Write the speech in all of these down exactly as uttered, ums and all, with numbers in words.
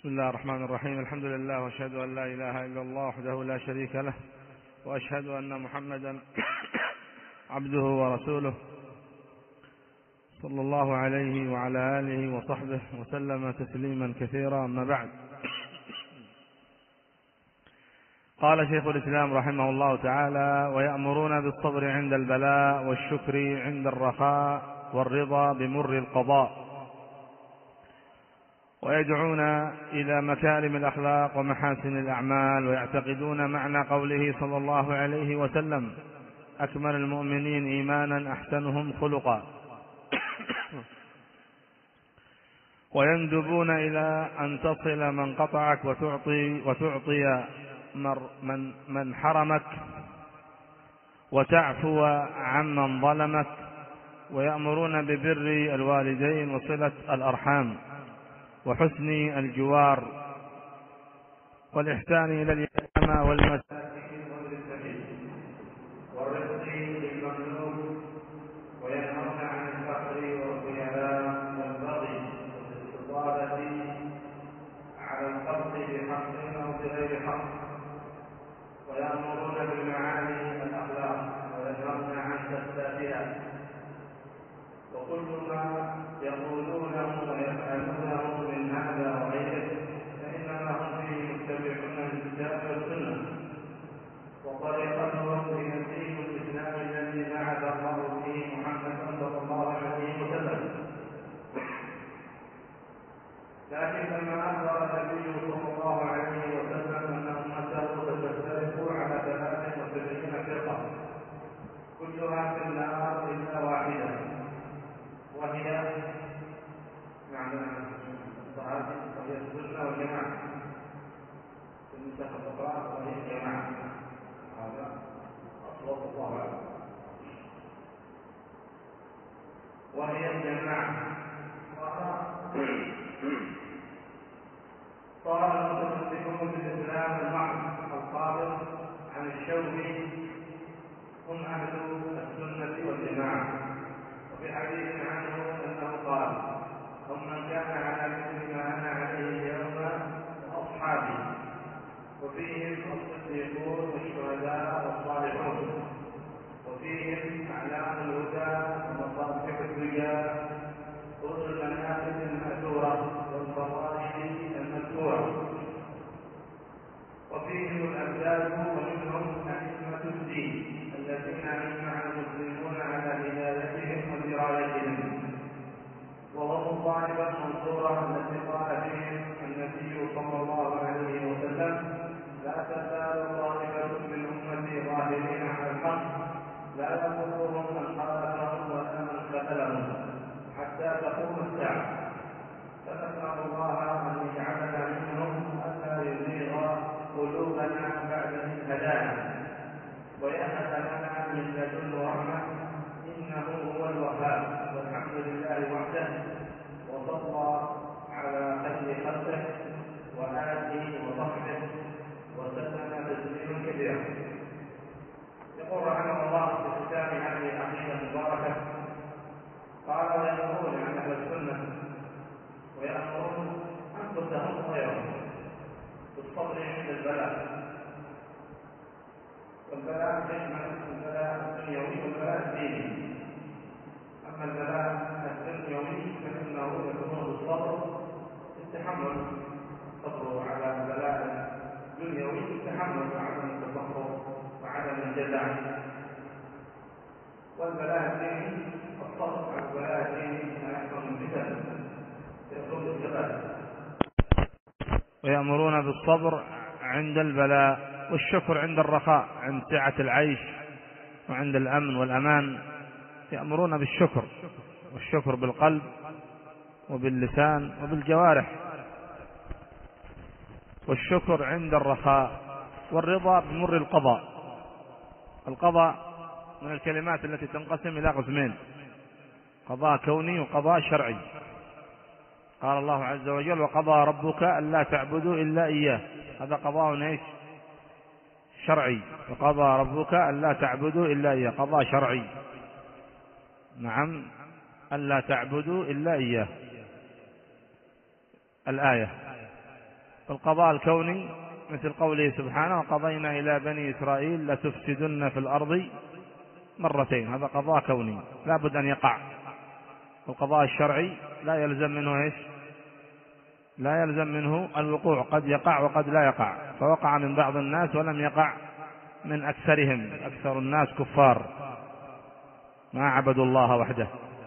بسم الله الرحمن الرحيم. الحمد لله، وأشهد أن لا إله إلا الله وحده لا شريك له، وأشهد أن محمدا عبده ورسوله صلى الله عليه وعلى آله وصحبه وسلم تسليما كثيرا. أما بعد، قال شيخ الإسلام رحمه الله تعالى: ويأمرون بالصبر عند البلاء والشكر عند الرخاء والرضا بمر القضاء، ويدعون إلى مكارم الأخلاق ومحاسن الأعمال، ويعتقدون معنى قوله صلى الله عليه وسلم: أكمل المؤمنين إيمانا أحسنهم خلقا، ويندبون إلى أن تصل من قطعك وتعطي, وتعطي من, من حرمك، وتعفو عمن ظلمك، ويأمرون ببر الوالدين وصلة الأرحام وحسن الجوار والإحسان إلى اليتامى والمساكين والرزق للمملوك، وينهون عن الفقر والخيلاء والبغي والاستطالة على الخلق بحق أو بغير حق، ويأمرون بالمعالي الأخلاق وينهون عن فسادها، وكل ما يقولونه ويفعلونه من هذا وغيره فإنما هم فيه متبعون للكتاب والسنة، وطريقتهم هي دين الإسلام الذي بعث الله به محمدا صلى الله عليه وسلم. لكن لما أخبر النبي صلى الله عليه وسلم أن أمته ستفترق على ثلاث وسبعين فرقة كلها في النار إلا واحدة، وهي معنى الصحابة وهي السنة والجماعة، سنة الفقراء وهي الجماعة، هذا أصوات الله أعلم، وهي الجماعة. قال المتصدقون بالإسلام المحض القابل عن الشوك هم أهل السنة والجماعة. وفي حديث عنه أنه قال: هم من كان على مثل ما أنا عليه اليوم وأصحابي، وفيهم الصديقون والشهداء والصالحون، وفيهم أعلام الهدى ومصابيح الدنيا، أولو المناقب المأثورة والفضائل المذكورة، وفيهم الأبدال، ومنهم أئمة الدين الذين أجمع المسلمون على هدايتهم ودرايتهم، وهم الطائفة المنصورة التي قال فيهم النبي صلى الله عليه وسلم: لا تزال طائفة من أمتي ظاهرين على الحق لا يضرهم من خالفهم ولا من خذلهم حتى تقوم الساعة. فنسأل الله أن يجعلنا منهم ألا يزيغ قلوبنا بعد إذ هدانا، ويهب لنا من لدنه رحمة إنه هو الوهاب، والحمد لله وحده، وصلى على خير خلقه وآله وصحبه وسلم تسليما كثيرا. يقول رحمه الله في كتاب هذه العقيدة المباركة: قال: ويأمرون عن أهل السنة ويأمرون أنفسهم وغيرهم بالصبر عند البلاء، والبلاء يشمل البلاء الدنيوي والبلاء الديني. أما البلاء الدنيوي فإنه يكون بالصبر التحمل، الصبر على البلاء الدنيوي التحمل وعدم التفخر وعدم الجزع، والبلاء الديني الصبر على البلاء الديني ما يحصل من فتن يكون الثبات. ويأمرون بالصبر عند البلاء والشكر عند الرخاء، عند سعة العيش وعند الأمن والأمان يأمرون بالشكر، والشكر بالقلب وباللسان وبالجوارح، والشكر عند الرخاء، والرضا بمر القضاء. القضاء من الكلمات التي تنقسم إلى قسمين: قضاء كوني وقضاء شرعي. قال الله عز وجل: وقضى ربك ألا تعبدوا إلا إياه، هذا قضاء ايش؟ شرعي. وقضى ربك ألا تعبدوا إلا إياه، قضاء شرعي. نعم، ألا تعبدوا إلا إياه الآية. القضاء الكوني مثل قوله سبحانه وقضينا إلى بني إسرائيل لتفسدن في الأرض مرتين، هذا قضاء كوني لا بد أن يقع. القضاء الشرعي لا يلزم منه إيش؟ لا يلزم منه الوقوع، قد يقع وقد لا يقع، فوقع من بعض الناس ولم يقع من أكثرهم، أكثر الناس كفار ما عبدوا الله وحده.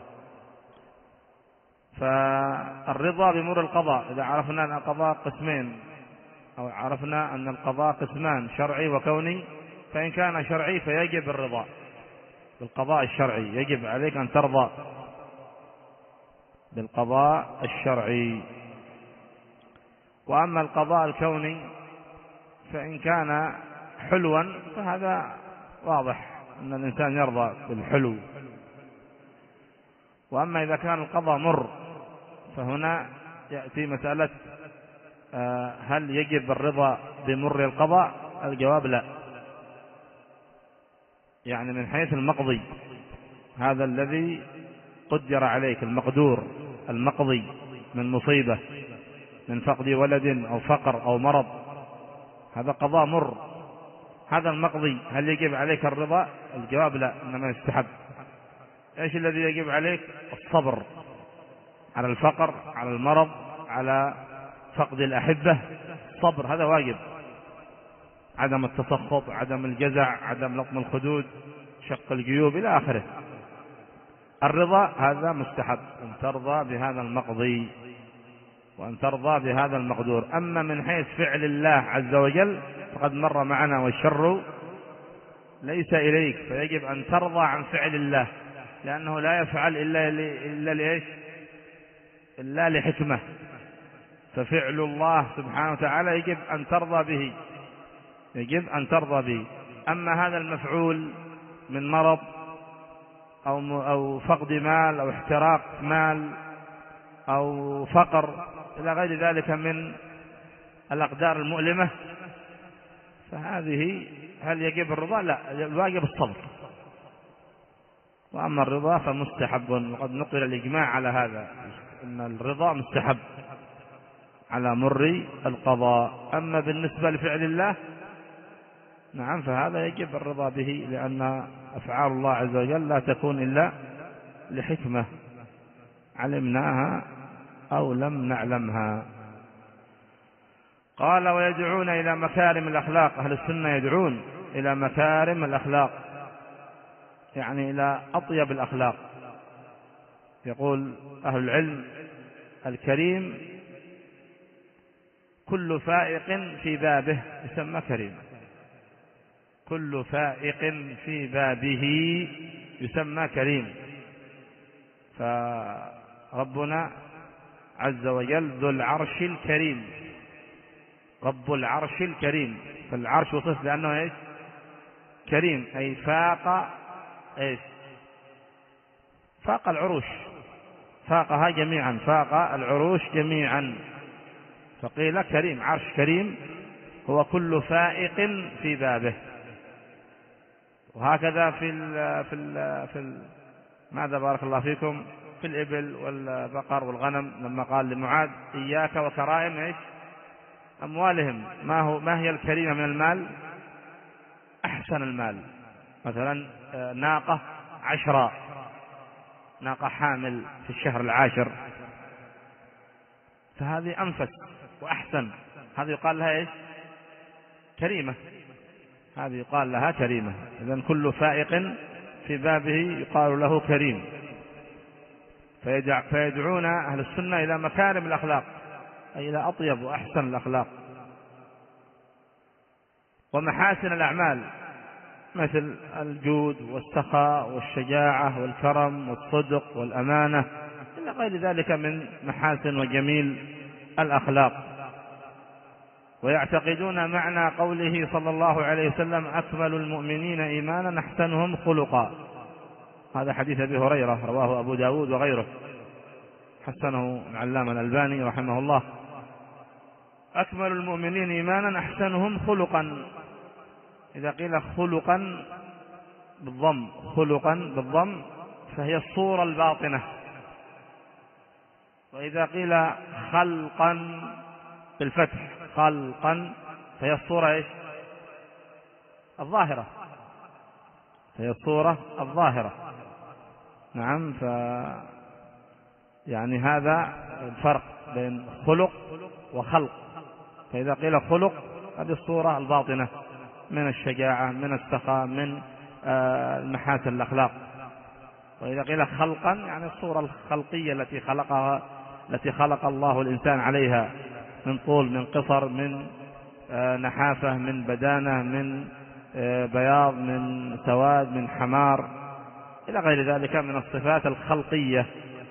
فالرضا بمر القضاء، إذا عرفنا أن القضاء قسمين أو عرفنا أن القضاء قسمان شرعي وكوني، فإن كان شرعي فيجب الرضا بالقضاء الشرعي، يجب عليك أن ترضى بالقضاء الشرعي. وأما القضاء الكوني فإن كان حلوا فهذا واضح أن الإنسان يرضى بالحلو. وأما إذا كان القضاء مر فهنا يأتي مسألة هل يجب الرضا بمر القضاء؟ الجواب لا. يعني من حيث المقضي، هذا الذي قدر عليك، المقدور المقضي من مصيبة، من فقد ولد أو فقر أو مرض، هذا قضاء مر، هذا المقضي، هل يجب عليك الرضا؟ الجواب لا، إنما يستحب. إيش الذي يجب عليك؟ الصبر على الفقر، على المرض، على فقد الأحبة، الصبر هذا واجب، عدم التسخط، عدم الجزع، عدم لطم الخدود، شق الجيوب إلى آخره. الرضا هذا مستحب، أن ترضى بهذا المقضي وأن ترضى بهذا المقدور. أما من حيث فعل الله عز وجل فقد مر معنا والشر ليس إليك، فيجب أن ترضى عن فعل الله، لأنه لا يفعل إلا إلا لإيش؟ إلا لحكمة، ففعل الله سبحانه وتعالى يجب أن ترضى به، يجب أن ترضى به. أما هذا المفعول من مرض أو أو فقد مال أو احتراق مال أو فقر إلى غير ذلك من الأقدار المؤلمة، فهذه هل يجب الرضا؟ لا، الواجب الصبر. وأما الرضا فمستحب، وقد نقل الإجماع على هذا، أن الرضا مستحب على مر القضاء. أما بالنسبة لفعل الله نعم فهذا يجب الرضا به، لأن أفعال الله عز وجل لا تكون إلا لحكمة علمناها أو لم نعلمها. قال ويدعون إلى مكارم الأخلاق، أهل السنة يدعون إلى مكارم الأخلاق، يعني إلى أطيب الأخلاق. يقول أهل العلم الكريم كل فائق في بابه يسمى كريم، كل فائق في بابه يسمى كريم. فربنا عز وجل ذو العرش الكريم، رب العرش الكريم، فالعرش وصف بأنه إيش؟ كريم، أي فاق إيش؟ فاق العروش، فاقها جميعا، فاق العروش جميعا، فقيل كريم، عرش كريم هو كل فائق في بابه. وهكذا في ال في ال في ال ماذا بارك الله فيكم في الإبل والبقر والغنم، لما قال لمعاذ إياك وكرائم إيش؟ أموالهم. ما هو ما هي الكريمة من المال؟ أحسن المال، مثلا ناقة عشرة، ناقة حامل في الشهر العاشر، فهذه أنفس وأحسن، هذه يقال لها إيش؟ كريمة، هذه يقال لها كريمة. إذن كل فائق في بابه يقال له كريم. فيدعون أهل السنة إلى مكارم الأخلاق، أي إلى أطيب وأحسن الأخلاق ومحاسن الأعمال، مثل الجود والسخاء والشجاعة والكرم والصدق والأمانة إلى غير ذلك من محاسن وجميل الأخلاق. ويعتقدون معنى قوله صلى الله عليه وسلم أكمل المؤمنين إيمانا أحسنهم خلقا، هذا حديث أبي هريرة رواه أبو داود وغيره، حسنه العلامة الألباني رحمه الله. أكمل المؤمنين إيمانا أحسنهم خلقا، إذا قيل خلقا بالضم، خلقا بالضم فهي الصورة الباطنة، وإذا قيل خلقا بالفتح خلقا فهي الصورة إيش؟ الظاهرة، فهي الصورة الظاهرة. نعم. ف يعني هذا الفرق بين خلق وخلق. فإذا قيل خلق هذه الصورة الباطنة من الشجاعة، من السخاء، من المحاسن الأخلاق. وإذا قيل خلقا يعني الصورة الخلقية التي خلقها التي خلق الله الإنسان عليها من طول، من قصر، من نحافة، من بدانة، من بياض، من سواد، من حمار، إلى غير ذلك من الصفات الخلقية.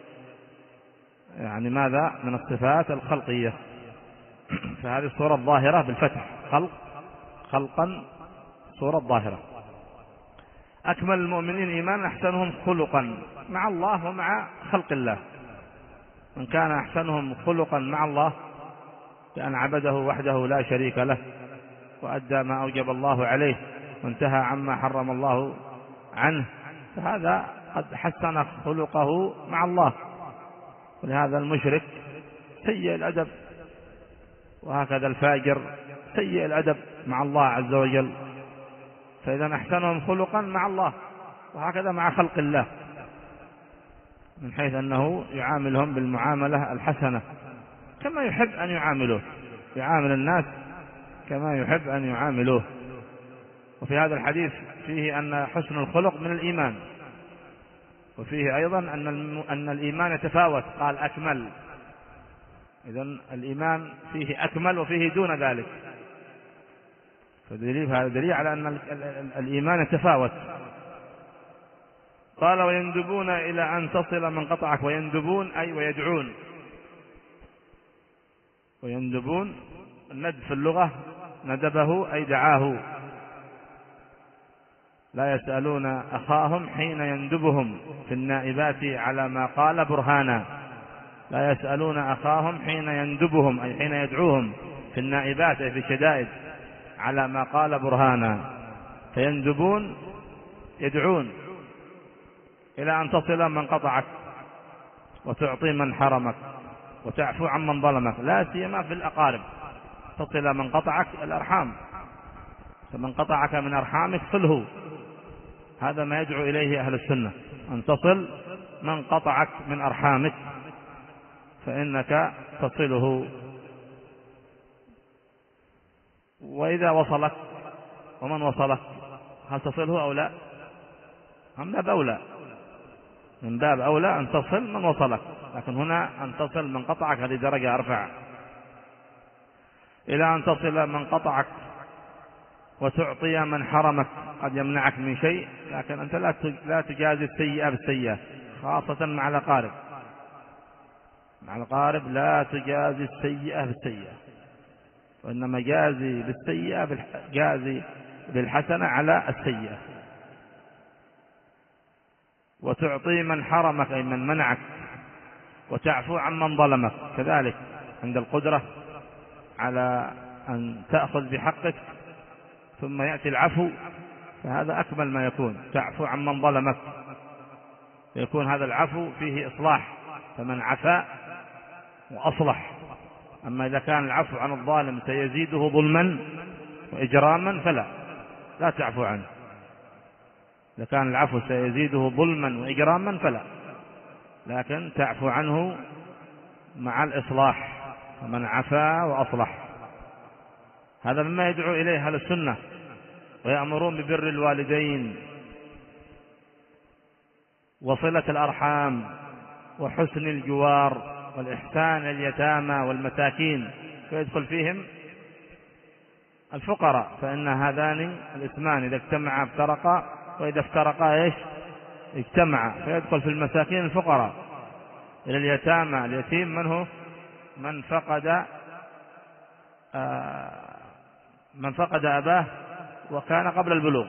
يعني ماذا؟ من الصفات الخلقية. فهذه الصورة الظاهرة بالفتح، خلق، خلقا، صورة ظاهرة. أكمل المؤمنين إيمانا أحسنهم خلقا مع الله ومع خلق الله. من كان أحسنهم خلقا مع الله بأن عبده وحده لا شريك له، وأدى ما أوجب الله عليه، وانتهى عما حرم الله عنه، فهذا قد حسن خلقه مع الله. ولهذا المشرك سيء الأدب، وهكذا الفاجر سيء الأدب مع الله عز وجل. فإذا أحسنهم خلقا مع الله، وهكذا مع خلق الله، من حيث أنه يعاملهم بالمعاملة الحسنة كما يحب أن يعاملوه، يعامل الناس كما يحب أن يعاملوه. وفي هذا الحديث فيه أن حسن الخلق من الإيمان، وفيه أيضا أن أن الإيمان يتفاوت، قال أكمل. إذن الإيمان فيه أكمل وفيه دون ذلك، فهذا دليل على أن الإيمان يتفاوت. قال ويندبون إلى أن تصل من قطعك. ويندبون أي ويدعون. ويندبون الند في اللغة ندبه أي دعاه. لا يسألون أخاهم حين يندبهم في النائبات على ما قال برهانا. لا يسألون أخاهم حين يندبهم أي حين يدعوهم في النائبات أي في الشدائد على ما قال برهانا. فيندبون يدعون إلى أن تصل من قطعك، وتعطي من حرمك، وتعفو عن من ظلمك، لا سيما في الأقارب. تصل من قطعك الأرحام، فمن قطعك من أرحامك صله. هذا ما يدعو إليه أهل السنة، أن تصل من قطعك من أرحامك فإنك تصله. وإذا وصلك ومن وصلك هل تصله أو لا؟ من باب أولى، من باب أولى أن تصل من وصلك، لكن هنا أن تصل من قطعك هذه درجة أرفع. إلى أن تصل من قطعك وتعطي من حرمك، قد يمنعك من شيء لكن أنت لا تجازي السيئة بالسيئة، خاصة مع الأقارب. مع الأقارب لا تجازي السيئة بالسيئة، وإنما جازي بالسيئة جازي بالحسنة على السيئة. وتعطي من حرمك أي من منعك، وتعفو عن من ظلمك كذلك. عند القدرة على أن تأخذ بحقك ثم يأتي العفو، فهذا أكمل ما يكون. تعفو عن من ظلمك، يكون هذا العفو فيه إصلاح، فمن عفا وأصلح. أما إذا كان العفو عن الظالم سيزيده ظلما وإجراما فلا لا تعفو عنه. إذا كان العفو سيزيده ظلما وإجراما فلا، لكن تعفو عنه مع الإصلاح، فمن عفا وأصلح. هذا مما يدعو إليه أهل السنة. ويأمرون ببر الوالدين وصلة الأرحام وحسن الجوار والإحسان اليتامى والمساكين، فيدخل فيهم الفقراء، فإن هذان الاسمان إذا اجتمعا افترقا، وإذا افترقا إيش؟ اجتمعا. فيدخل في المساكين الفقراء. إلى اليتامى، اليتيم من هو؟ من فقد آه من فقد أباه وكان قبل البلوغ.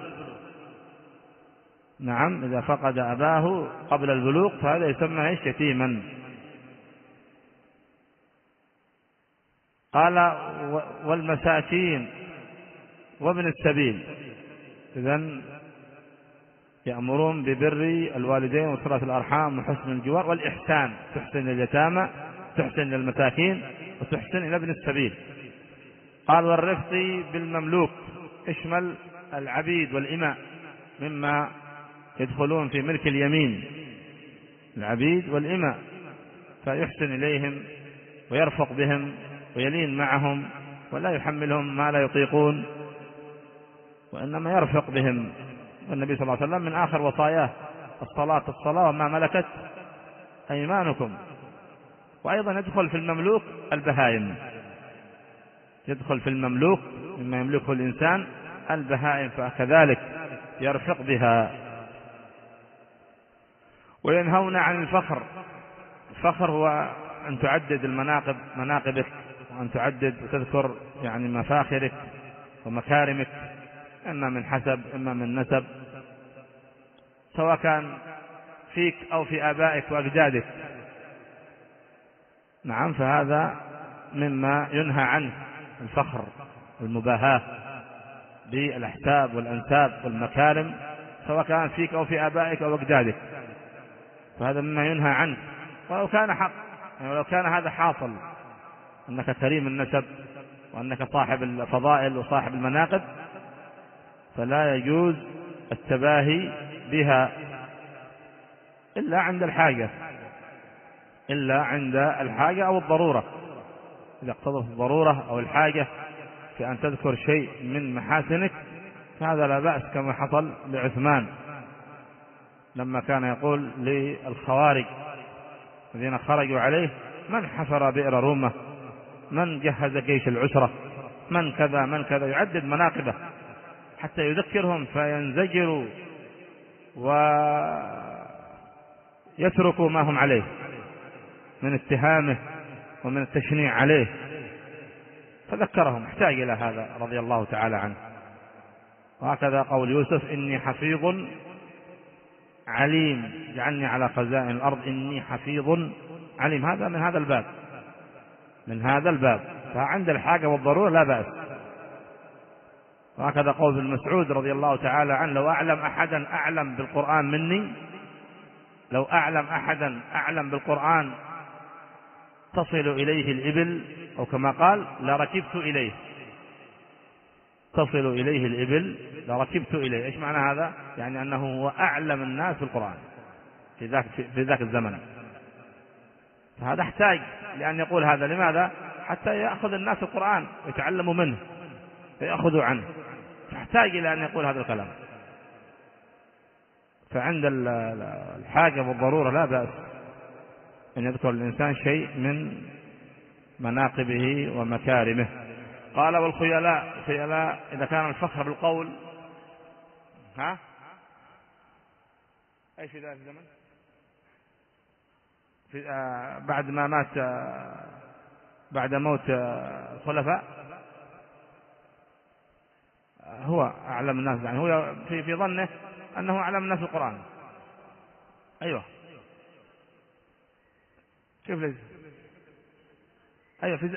نعم، إذا فقد أباه قبل البلوغ فهذا يسمى إيش؟ يتيما. قال والمساكين وابن السبيل. إذن يأمرون ببر الوالدين وصلة الأرحام وحسن الجوار والإحسان، تحسن اليتامى، تحسن للمساكين، وتحسن إلى ابن السبيل. قال والرفق بالمملوك اشمل العبيد والإماء مما يدخلون في ملك اليمين، العبيد والإماء، فيحسن إليهم ويرفق بهم ويلين معهم ولا يحملهم ما لا يطيقون، وإنما يرفق بهم. والنبي صلى الله عليه وسلم من آخر وصاياه الصلاة الصلاة وما ملكت أيمانكم. وأيضا يدخل في المملوك البهائم، يدخل في المملوك مما يملكه الإنسان البهائم، فكذلك يرفق بها. وينهون عن الفخر. الفخر هو أن تعدد المناقب مناقبك، وأن تعدد وتذكر يعني مفاخرك ومكارمك، إما من حسب إما من نسب، سواء كان فيك أو في آبائك وأجدادك. نعم، فهذا مما ينهى عنه الفخر، المباهاة بالأحساب والأنساب والمكارم، سواء كان فيك أو في آبائك أو أجدادك، فهذا مما ينهى عنه. ولو كان حق، يعني ولو كان هذا حاصل أنك كريم النسب وأنك صاحب الفضائل وصاحب المناقب، فلا يجوز التباهي بها إلا عند الحاجة، إلا عند الحاجة أو الضرورة. إذا اقتضت الضرورة أو الحاجة في أن تذكر شيء من محاسنك فهذا لا بأس، كما حصل لعثمان لما كان يقول للخوارج الذين خرجوا عليه: من حفر بئر رومة، من جهز جيش العسرة، من كذا من كذا، يعدد مناقبه حتى يذكرهم فينزجروا ويتركوا ما هم عليه من اتهامه ومن التشنيع عليه، فذكرهم، احتاج إلى هذا رضي الله تعالى عنه. وهكذا قول يوسف: إني حفيظ عليم، جعلني على خزائن الأرض إني حفيظ عليم. هذا من هذا الباب، من هذا الباب، فعند الحاجة والضرورة لا بأس. وهكذا قول ابن مسعود رضي الله تعالى عنه: لو أعلم أحدا أعلم بالقرآن مني، لو أعلم أحدا أعلم بالقرآن تصل إليه الإبل، أو كما قال: لركبت إليه، تصل إليه الإبل لركبت إليه. إيش معنى هذا؟ يعني أنه هو أعلم الناس بالقرآن في ذاك, في ذاك الزمن. فهذا احتاج لأن يقول هذا. لماذا؟ حتى يأخذ الناس القرآن ويتعلموا منه فيأخذوا عنه، فاحتاج إلى أن يقول هذا الكلام. فعند الحاجة والضرورة لا بأس أن يذكر الإنسان شيء من مناقبه ومكارمه. قال: والخيلاء. الخيلاء إذا كان الفخر بالقول، ها أي في ذلك الزمن في آه بعد ما مات آه بعد موت آه الخلفاء، آه هو أعلم الناس، يعني هو في في ظنه أنه أعلم الناس القرآن. أيوه كيف ليس؟ أيوه في ز...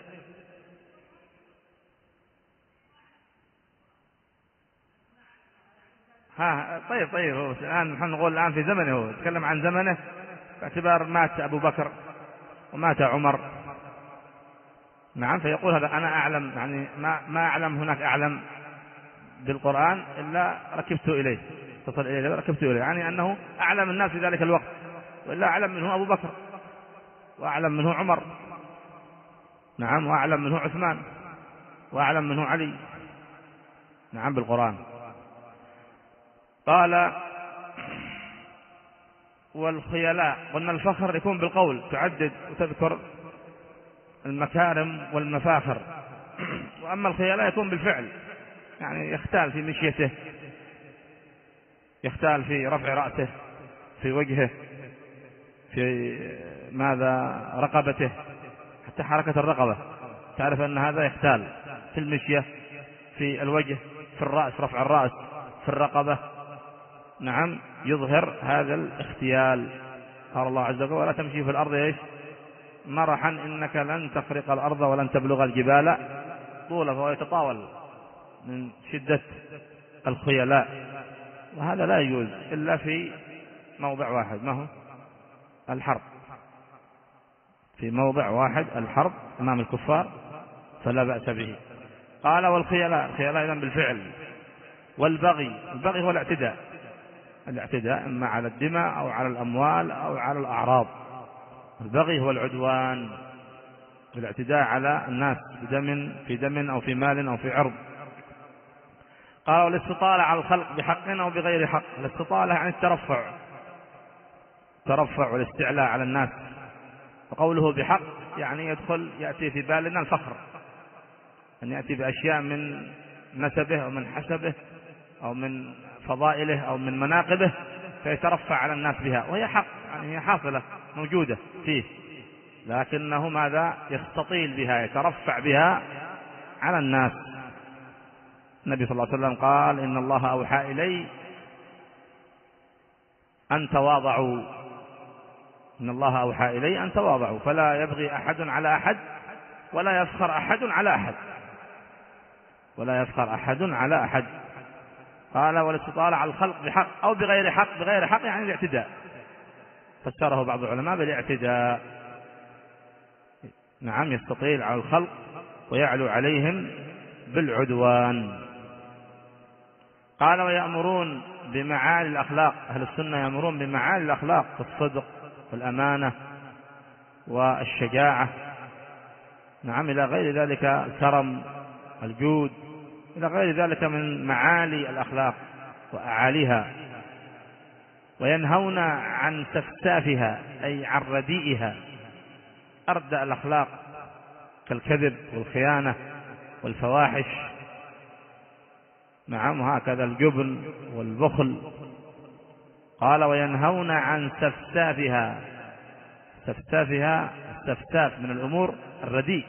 ها طيب طيب هو الآن نحن نقول الآن في زمنه، هو تكلم عن زمنه باعتبار مات أبو بكر ومات عمر. نعم، فيقول هذا أنا أعلم، يعني ما ما أعلم هناك أعلم بالقرآن إلا ركبت إليه، تصل إليه ركبت إليه، يعني أنه أعلم الناس في ذلك الوقت، وإلا أعلم منه أبو بكر وأعلم منه عمر، نعم، وأعلم منه عثمان وأعلم منه علي، نعم، بالقرآن. قال: والخيلاء. قلنا الفخر يكون بالقول، تعدد وتذكر المكارم والمفاخر. وأما الخيلاء يكون بالفعل، يعني يختال في مشيته، يختال في رفع رأسه، في وجهه، في ماذا رقبته، حتى حركة الرقبة تعرف أن هذا يختال في المشية، في الوجه، في الرأس، رفع الرأس، في الرقبة، نعم، يظهر هذا الاختيال. قال الله عز وجل: ولا تمشي في الأرض إيش مرحا إنك لن تخرق الأرض ولن تبلغ الجبال طولا، فهو يتطاول من شدة الخيلاء. وهذا لا يجوز إلا في موضع واحد، ما هو الحرب، في موضع واحد الحرب أمام الكفار فلا بأس به. قال والخيلاء، الخيلاء أيضا بالفعل. والبغي، البغي هو الاعتداء، الاعتداء إما على الدماء أو على الأموال أو على الأعراض. البغي هو العدوان، الاعتداء على الناس بدم في دم أو في مال أو في عرض. قال والاستطالة على الخلق بحق أو بغير حق. الاستطالة عن الترفع، الترفع والاستعلاء على الناس. وقوله بحق يعني يدخل يأتي في بالنا الفخر، أن يأتي بأشياء من نسبه أو من حسبه أو من فضائله أو من مناقبه فيترفع على الناس بها، وهي حق، يعني هي حاصلة موجودة فيه، لكنه ماذا؟ يستطيل بها، يترفع بها على الناس. النبي صلى الله عليه وسلم قال إن الله أوحى إلي أن تواضعوا، إن الله أوحى إلي أن تواضعوا، فلا يبغي أحد على أحد ولا يفخر أحد على أحد، ولا يفخر أحد على أحد. قال والاستطالة على الخلق بحق أو بغير حق. بغير حق يعني الاعتداء، فسره بعض العلماء بالاعتداء. نعم، يستطيل على الخلق ويعلو عليهم بالعدوان. قال ويأمرون بمعالي الأخلاق. أهل السنة يأمرون بمعالي الأخلاق كالصدق والأمانة والشجاعة، نعم، إلى غير ذلك، الكرم، الجود، إلى غير ذلك من معالي الأخلاق وأعاليها. وينهون عن سفسافها أي عن رديئها، أردأ الأخلاق كالكذب والخيانة والفواحش، نعم، هكذا الجبن والبخل. قال وينهون عن سفسافها، سفسافها السفساف من الأمور الرديء.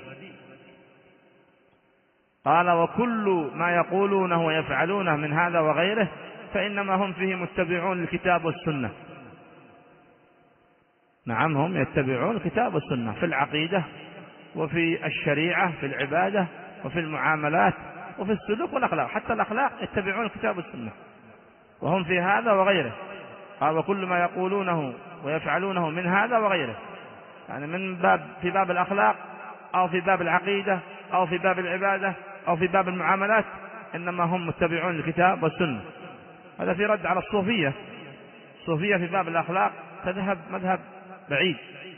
قال وكل ما يقولونه ويفعلونه من هذا وغيره فإنما هم فيه متبعون الكتاب والسنة. نعم، هم يتبعون الكتاب والسنة في العقيدة وفي الشريعة، في العبادة وفي المعاملات وفي السلوك والأخلاق، حتى الأخلاق يتبعون الكتاب والسنة، وهم في هذا وغيره. قال وكل ما يقولونه ويفعلونه من هذا وغيره، يعني من باب في باب الأخلاق أو في باب العقيدة أو في باب العبادة أو في باب المعاملات، إنما هم متبعون الكتاب والسنة. هذا في رد على الصوفية. الصوفية في باب الأخلاق تذهب مذهب بعيد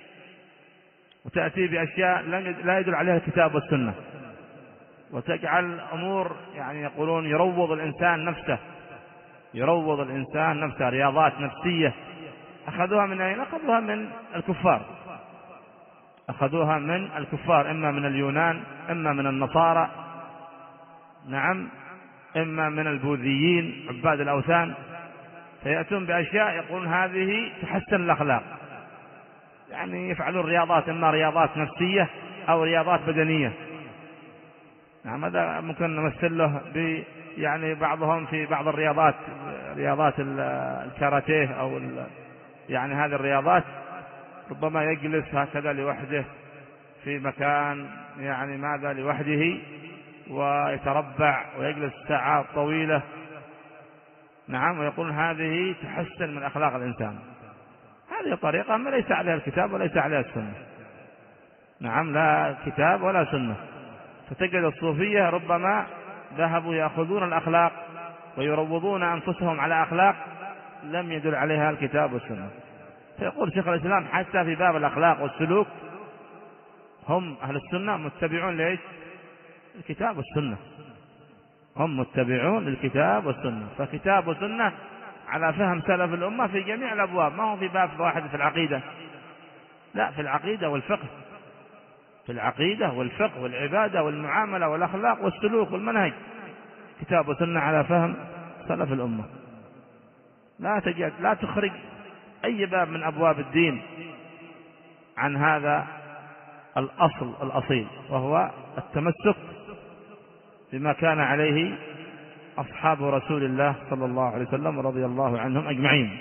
وتأتي بأشياء لا يدل عليها الكتاب والسنة، وتجعل أمور يعني يقولون يروض الإنسان نفسه، يروض الإنسان نفسه، رياضات نفسية. أخذوها من أين؟ أخذوها من الكفار، أخذوها من الكفار، إما من اليونان، إما من النصارى، نعم، إما من البوذيين عباد الأوثان. فيأتون بأشياء يقولون هذه تحسن الأخلاق، يعني يفعلون رياضات، إما رياضات نفسية أو رياضات بدنية. نعم، هذا ممكن نمثل له ب يعني بعضهم في بعض الرياضات، رياضات الكاراتيه أو يعني هذه الرياضات، ربما يجلس هكذا لوحده في مكان يعني ماذا لوحده ويتربع ويجلس ساعات طويلة، نعم، ويقول هذه تحسن من أخلاق الإنسان. هذه طريقة ما ليس عليها الكتاب وليس عليها السنة، نعم، لا كتاب ولا سنة. فتجد الصوفية ربما ذهبوا يأخذون الأخلاق ويروضون أنفسهم على أخلاق لم يدل عليها الكتاب والسنة. فيقول شيخ الإسلام حتى في باب الأخلاق والسلوك هم أهل السنة متبعون ليش؟ الكتاب والسنة، هم متبعون للكتاب والسنة. فكتاب وسنة على فهم سلف الأمة في جميع الأبواب، ما هو في باب واحد في العقيدة، لا، في العقيدة والفقه، في العقيدة والفقه والعبادة والمعاملة والأخلاق والسلوك والمنهج، كتاب وسنة على فهم سلف الأمة. لا تجد لا تخرج أي باب من أبواب الدين عن هذا الأصل الأصيل، وهو التمسك بما كان عليه أصحاب رسول الله صلى الله عليه وسلم ورضي الله عنهم أجمعين.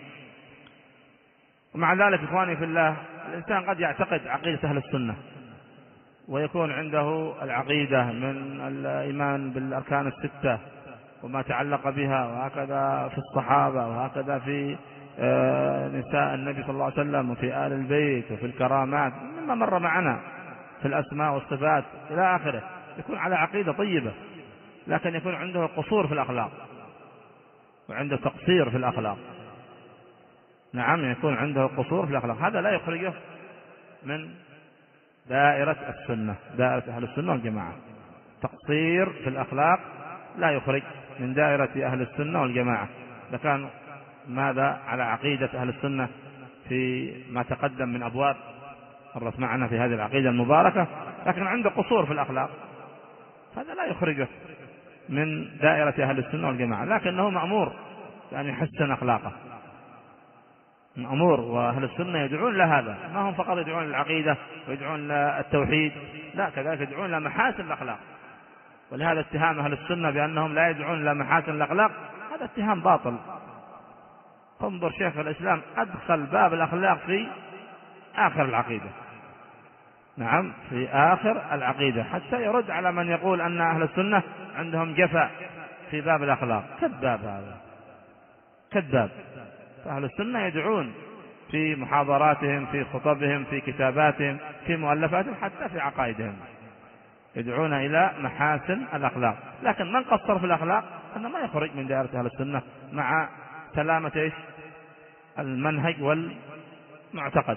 ومع ذلك إخواني في الله، الإنسان قد يعتقد عقيدة أهل السنة ويكون عنده العقيدة من الإيمان بالأركان الستة وما تعلق بها، وهكذا في الصحابة، وهكذا في نساء النبي صلى الله عليه وسلم، وفي آل البيت، وفي الكرامات مما مر معنا في الأسماء والصفات إلى آخره. يكون على عقيدة طيبة، لكن يكون عنده قصور في الأخلاق وعنده تقصير في الأخلاق. نعم، يكون عنده قصور في الأخلاق، هذا لا يخرجه من دائرة السنة، دائرة أهل السنة والجماعة. تقصير في الأخلاق لا يخرج من دائرة أهل السنة والجماعة، إذا كان ماذا على عقيدة أهل السنة في ما تقدم من أبواب مرت معنا في هذه العقيدة المباركة، لكن عنده قصور في الأخلاق، هذا لا يخرجه من دائرة أهل السنة والجماعة، لكنه مأمور أن يحسن أخلاقه، مأمور. وأهل السنة يدعون لهذا، ما هم فقط يدعون للعقيدة ويدعون للتوحيد، لا، كذلك يدعون لمحاسن الأخلاق. ولهذا اتهام أهل السنة بأنهم لا يدعون لمحاسن الأخلاق هذا اتهام باطل. انظر شيخ الإسلام أدخل باب الأخلاق في آخر العقيدة، نعم، في آخر العقيدة، حتى يرد على من يقول أن أهل السنة عندهم جفاء في باب الأخلاق. كذاب، هذا كذاب. فأهل السنة يدعون في محاضراتهم، في خطبهم، في كتاباتهم، في مؤلفاتهم، حتى في عقائدهم، يدعون إلى محاسن الأخلاق. لكن من قصر في الأخلاق أنه ما يخرج من دائرة أهل السنة مع سلامة إيش؟ المنهج والمعتقد.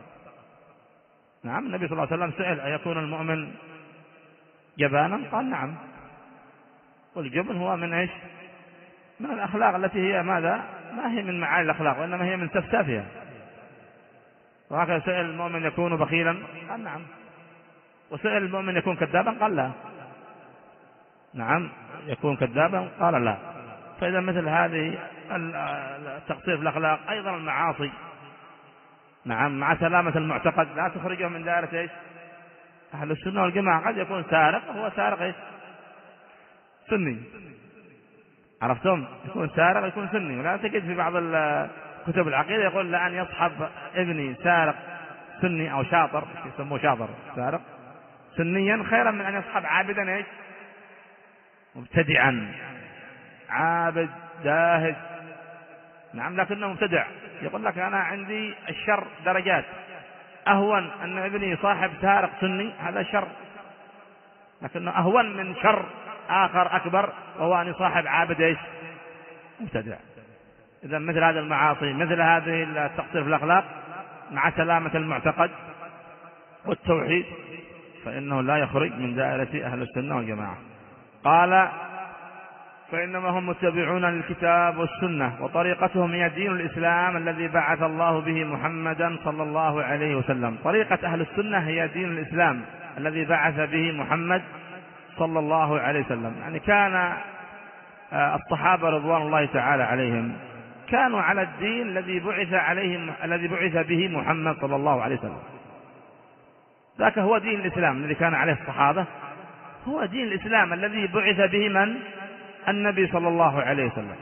نعم، النبي صلى الله عليه وسلم سئل أيكون المؤمن جبانا؟ قال نعم. والجبن هو من إيش؟ من الأخلاق التي هي ماذا؟ ما هي من معاني الأخلاق، وإنما هي من سفسافها. وهكذا سئل المؤمن يكون بخيلا؟ قال نعم. وسئل المؤمن يكون كذابا؟ قال لا. نعم، يكون كذابا؟ قال لا. فإذا مثل هذه التقصير في الأخلاق، أيضا المعاصي، نعم، مع سلامة المعتقد لا تخرجه من دائرة إيش؟ أهل السنة والجماعة. قد يكون سارق وهو سارق إيش؟ سني، عرفتم؟ يكون سارق يكون سني. ولا تجد في بعض كتب العقيدة يقول لأن يصحب ابني سارق سني أو شاطر، يسموه شاطر سارق سنيا، خيرا من أن يصحب عابدا إيش؟ مبتدعا، عابد داهج، نعم، لكنه مبتدع. يقول لك أنا عندي الشر درجات، أهون أن ابني صاحب سارق سني، هذا شر، لكنه أهون من شر آخر أكبر وهو أن يصاحب عابد إيش؟ مبتدع. إذا مثل هذه المعاصي، مثل هذه التقصير في الأخلاق مع سلامة المعتقد والتوحيد، فإنه لا يخرج من دائرة أهل السنة والجماعة. قال فإنما هم متبعون للكتاب والسنة، وطريقتهم هي دين الإسلام الذي بعث الله به محمدا صلى الله عليه وسلم. طريقة أهل السنة هي دين الإسلام الذي بعث به محمد صلى الله عليه وسلم. يعني كان الصحابة رضوان الله تعالى عليهم كانوا على الدين الذي بعث عليهم الذي بعث به محمد صلى الله عليه وسلم. ذاك هو دين الإسلام الذي كان عليه الصحابة، هو دين الإسلام الذي بعث به من؟ النبي صلى الله عليه وسلم.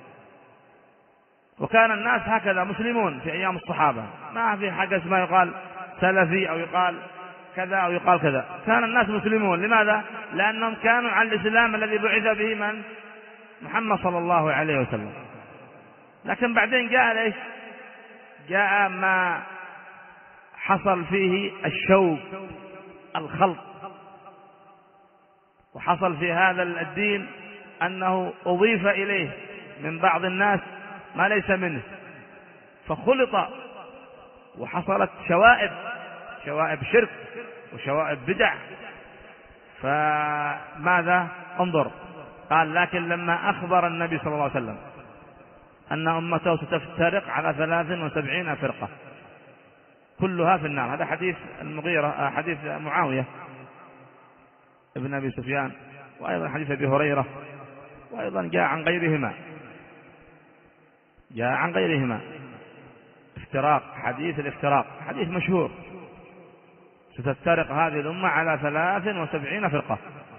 وكان الناس هكذا مسلمون في أيام الصحابة، ما في حاجة اسمها يقال سلفي أو يقال كذا أو يقال كذا، كان الناس مسلمون. لماذا؟ لأنهم كانوا على الإسلام الذي بعث به من؟ محمد صلى الله عليه وسلم. لكن بعدين جاء ليش؟ جاء ما حصل فيه الشوك، الخلط، وحصل في هذا الدين أنه أضيف إليه من بعض الناس ما ليس منه، فخلط وحصلت شوائب، شوائب شرك وشوائب بدع. فماذا؟ انظر، قال لكن لما أخبر النبي صلى الله عليه وسلم أن أمته ستفترق على ثلاث وسبعين فرقة كلها في النار، هذا حديث المغيرة، حديث معاوية ابن أبي سفيان، وأيضا حديث أبي هريرة، وأيضا جاء عن غيرهما، جاء عن غيرهما افتراق، حديث الافتراق حديث مشهور، ستفترق هذه الأمة على ثلاث وسبعين فرقة.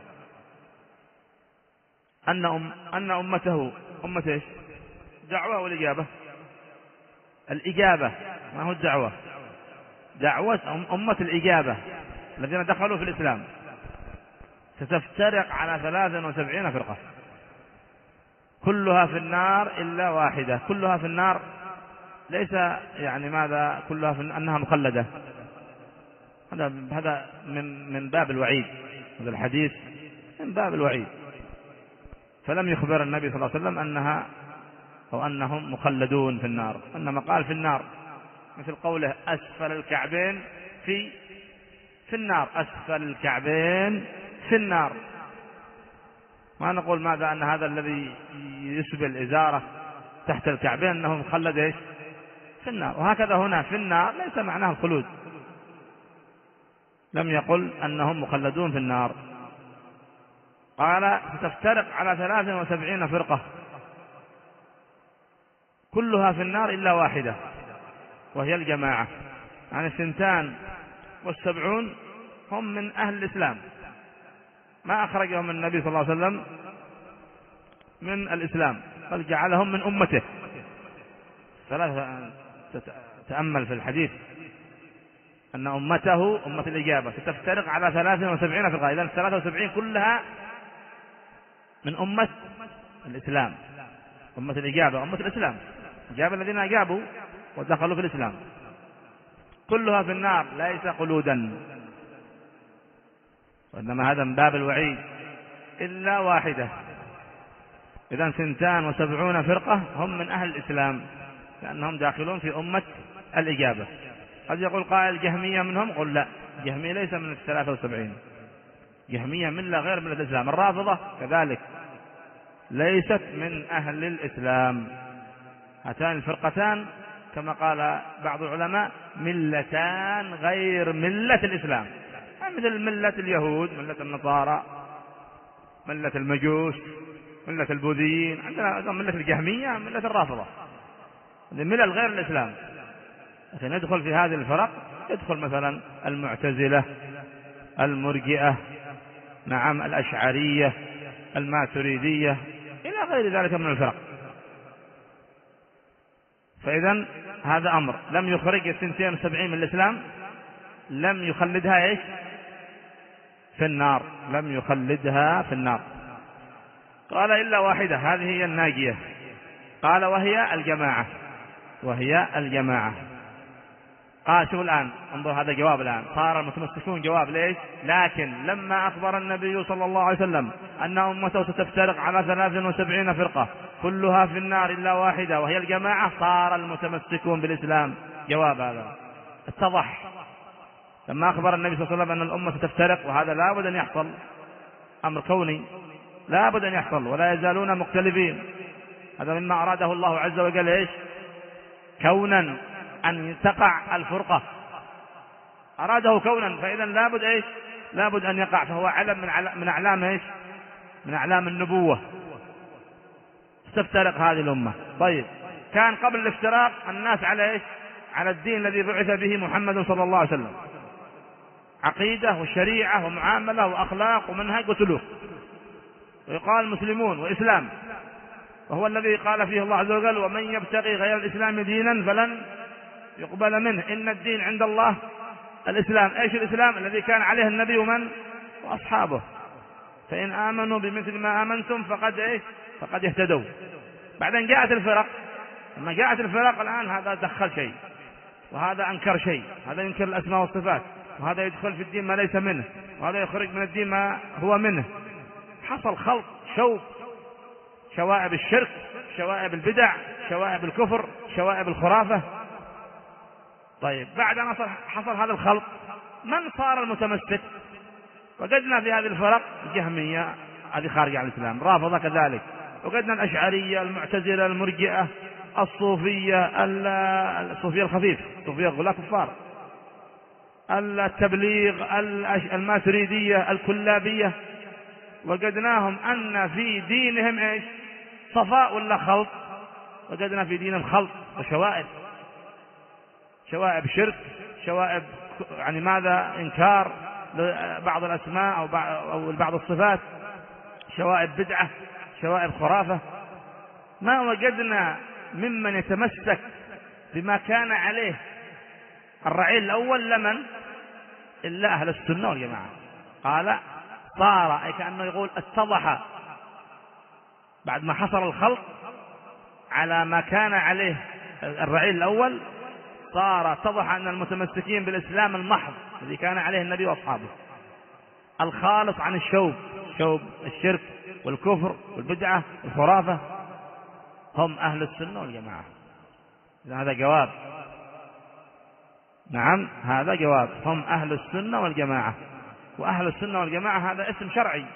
أن, أم أن أمته أمة إيش؟ دعوة والإجابة، الإجابة ما هو الدعوة، دعوة أمة الإجابة الذين دخلوا في الإسلام ستفترق على ثلاث وسبعين فرقة كلها في النار إلا واحدة. كلها في النار ليس يعني ماذا كلها في أنها مخلدة، هذا هذا من من باب الوعيد، هذا الحديث من باب الوعيد. فلم يخبر النبي صلى الله عليه وسلم أنها أو أنهم مخلدون في النار، إنما قال في النار، مثل قوله أسفل الكعبين في في النار، أسفل الكعبين في النار. ما نقول ماذا أن هذا الذي يسبل إزارة تحت الكعبين أنه مخلد إيش في النار. وهكذا هنا في النار ليس معناه الخلود، لم يقل أنهم مخلدون في النار. قال ستفترق على ثلاث وسبعين فرقة كلها في النار إلا واحدة وهي الجماعة، يعني الثنتان والسبعون هم من أهل الإسلام، ما أخرجهم النبي صلى الله عليه وسلم من الإسلام بل جعلهم من أمته. ثلاثة تأمل في الحديث أن أمته أمة الإجابة ستفترق على ثلاث وسبعين فرقة، إذن ثلاثة وسبعين كلها من أمة الإسلام، أمة الإجابة، أمة الإسلام، إجابة الذين أجابوا ودخلوا في الإسلام، كلها في النار ليس خلودا، وإنما هذا من باب الوعيد إلا واحدة. إذن سنتان وسبعون فرقة هم من أهل الإسلام لأنهم داخلون في أمة الإجابة. قد يقول قائل جهمية منهم، قل لا، جهمية ليس من الثلاثة وسبعين، جهمية ملة غير من الإسلام. الرافضة كذلك ليست من أهل الإسلام. هاتان الفرقتان كما قال بعض العلماء ملتان غير ملة الإسلام، مثل ملة اليهود، ملة النصارى، ملة المجوس، ملة البوذيين، عندنا ملة الجهمية، ملة الرافضة، هذه ملل غير الإسلام. عشان يدخل في هذه الفرق يدخل مثلا المعتزلة، المرجئة، نعم، الأشعرية، الماتريدية، إلى غير ذلك من الفرق. فإذا هذا أمر لم يخرج الثنتين وسبعين من الإسلام، لم يخلدها إيش في النار، لم يخلدها في النار. قال إلا واحدة، هذه هي الناجية. قال وهي الجماعة، وهي الجماعة. قال شوف الآن، انظر هذا جواب الآن، صار المتمسكون جواب ليش؟ لكن لما أخبر النبي صلى الله عليه وسلم أن أمته ستفترق على ثلاث وسبعين فرقة كلها في النار إلا واحدة وهي الجماعة، صار المتمسكون بالإسلام. جواب هذا اتضح لما أخبر النبي صلى الله عليه وسلم أن الأمة ستفترق، وهذا لا بد أن يحصل، أمر كوني لا بد أن يحصل، ولا يزالون مختلفين. هذا مما أراده الله عز وجل إيش؟ كونا أن تقع الفرقة، أراده كونا، فإذا لابد إيش؟ لابد أن يقع، فهو علم من علم من أعلام إيش؟ من أعلام النبوة. تفترق هذه الأمة. طيب، كان قبل الافتراق الناس على إيش؟ على الدين الذي بعث به محمد صلى الله عليه وسلم، عقيدة وشريعة ومعاملة وأخلاق ومنهج وسلوك، ويقال مسلمون وإسلام، وهو الذي قال فيه الله عز وجل ومن يبتغي غير الإسلام دينا فلن يقبل منه إن الدين عند الله الإسلام. إيش الإسلام؟ الذي كان عليه النبي ومن وأصحابه، فإن آمنوا بمثل ما آمنتم فقد إيش؟ فقد اهتدوا. بعدين جاءت الفرق، لما جاءت الفرق الآن هذا دخل شيء وهذا أنكر شيء، هذا ينكر الأسماء والصفات، وهذا يدخل في الدين ما ليس منه، وهذا يخرج من الدين ما هو منه. حصل خلط، شوب، شوائب الشرك، شوائب البدع، شوائب الكفر، شوائب الخرافة. طيب، بعد ما حصل هذا الخلط من صار المتمسك؟ وجدنا في هذه الفرق الجهمية هذه خارجة عن الإسلام، رافضة كذلك، وجدنا الأشعرية، المعتزلة، المرجئة، الصوفية، الصوفية الخفيف، الصوفية الغلاة كفار، التبليغ، الماتريدية، الكلابية. وجدناهم أن في دينهم إيش؟ صفاء ولا خلط؟ وجدنا في دينهم خلط وشوائب، شوائب شرك، شوائب يعني ماذا؟ إنكار بعض الأسماء أو أو بعض الصفات، شوائب بدعة، شوائب خرافة. ما وجدنا ممن يتمسك بما كان عليه الرعيل الأول لمن إلا أهل السنة والجماعة. قال صار، أي كأنه يقول اتضح بعد ما حصل الخلق على ما كان عليه الرعيل الأول، صار اتضح أن المتمسكين بالإسلام المحض الذي كان عليه النبي وأصحابه الخالص عن الشوب، شوب الشرك والكفر والبدعة والخرافة، هم أهل السنة والجماعة. هذا جواب. نعم هذا جواب، هم أهل السنة والجماعة. وأهل السنة والجماعة هذا اسم شرعي،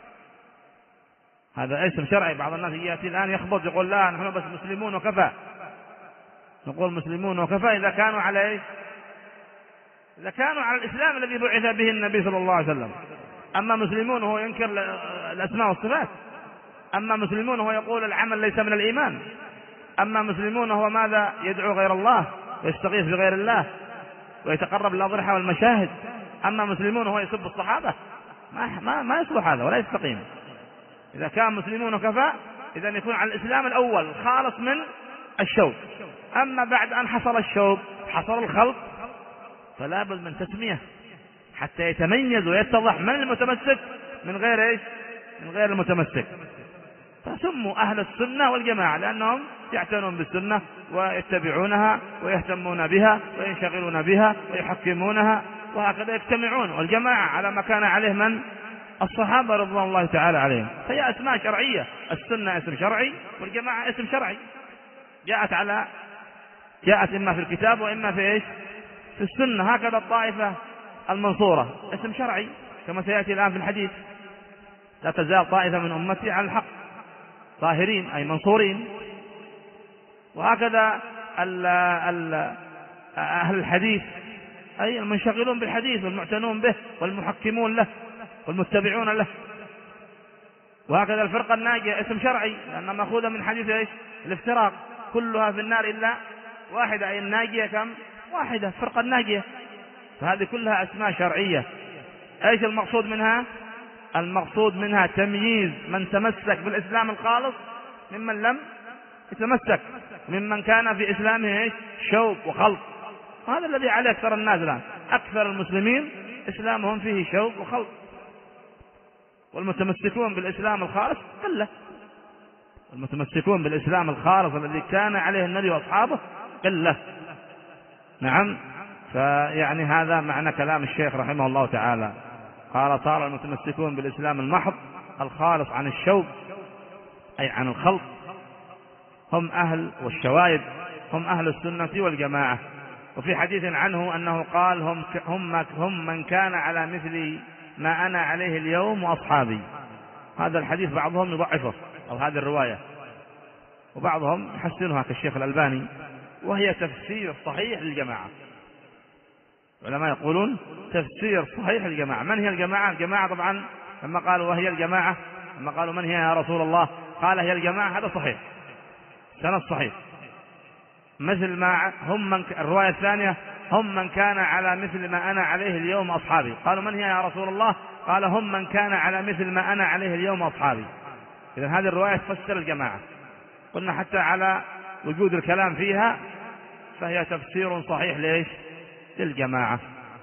هذا اسم شرعي. بعض الناس يأتي الآن يخبط يقول لا نحن بس مسلمون وكفى. نقول مسلمون وكفى إذا كانوا على إيش؟ إذا كانوا على الإسلام الذي بعث به النبي صلى الله عليه وسلم. أما مسلمون وهو ينكر الأسماء والصفات، أما مسلمون وهو يقول العمل ليس من الإيمان، أما مسلمون وهو ماذا؟ يدعو غير الله ويستغيث بغير الله ويتقرب للأضرحة والمشاهد. أما مسلمون وهو يسب الصحابة، ما ما ما يصلح هذا ولا يستقيم. إذا كان مسلمون وكفى إذا يكون على الإسلام الأول خالص من الشوب. أما بعد أن حصل الشوب حصل الخلط فلا بد من تسمية حتى يتميز ويتضح من المتمسك من غير إيش؟ من غير المتمسك. فسموا أهل السنة والجماعة لأنهم يعتنون بالسنة ويتبعونها ويهتمون بها وينشغلون بها ويحكمونها، وهكذا يجتمعون. والجماعة على ما كان عليه من؟ الصحابة رضوان الله تعالى عليهم. فهي أسماء شرعية، السنة اسم شرعي والجماعة اسم شرعي، جاءت على جاءت إما في الكتاب وإما في إيش؟ في السنة. هكذا الطائفة المنصورة اسم شرعي كما سيأتي الآن في الحديث: لا تزال طائفة من أمتي على الحق ظاهرين أي منصورين. وهكذا ال ال أهل الحديث أي المنشغلون بالحديث والمعتنون به والمحكمون له والمتبعون له. وهكذا الفرقة الناجية اسم شرعي لأنها مأخوذة من حديث إيش؟ الافتراق، كلها في النار إلا واحدة، أي الناجية كم؟ واحدة، الفرقة الناجية. فهذه كلها أسماء شرعية. إيش المقصود منها؟ المقصود منها تمييز من تمسك بالإسلام الخالص ممن لم يتمسك، ممن كان في إسلامه إيش؟ شوب وخلط. هذا الذي عليه أكثر الناس الآن. أكثر المسلمين إسلامهم فيه شوب وخلط، والمتمسكون بالإسلام الخالص قلة. المتمسكون بالإسلام الخالص الذي كان عليه النبي وأصحابه قلة. نعم. فيعني هذا معنى كلام الشيخ رحمه الله تعالى. قال: صار المتمسكون بالإسلام المحض الخالص عن الشوب أي عن الخلط هم أهل والشوائب، هم أهل السنة والجماعة. وفي حديث عنه أنه قال: هم, هم, هم من كان على مثل ما أنا عليه اليوم وأصحابي. هذا الحديث بعضهم يضعفه أو هذه الرواية، وبعضهم يحسنها كالشيخ الألباني، وهي تفسير صحيح للجماعة. العلماء يقولون تفسير صحيح للجماعة. من هي الجماعة؟ الجماعة طبعا لما قالوا وهي الجماعة، لما قالوا من هي يا رسول الله قال هي الجماعة، هذا صحيح، سند صحيح. مثل ما هم من ك... الرواية الثانية: هم من كان على مثل ما أنا عليه اليوم أصحابي. قالوا من هي يا رسول الله قال هم من كان على مثل ما أنا عليه اليوم أصحابي. إذن هذه الرواية تفسر الجماعة. قلنا حتى على وجود الكلام فيها فهي تفسير صحيح ليش؟ للجماعة.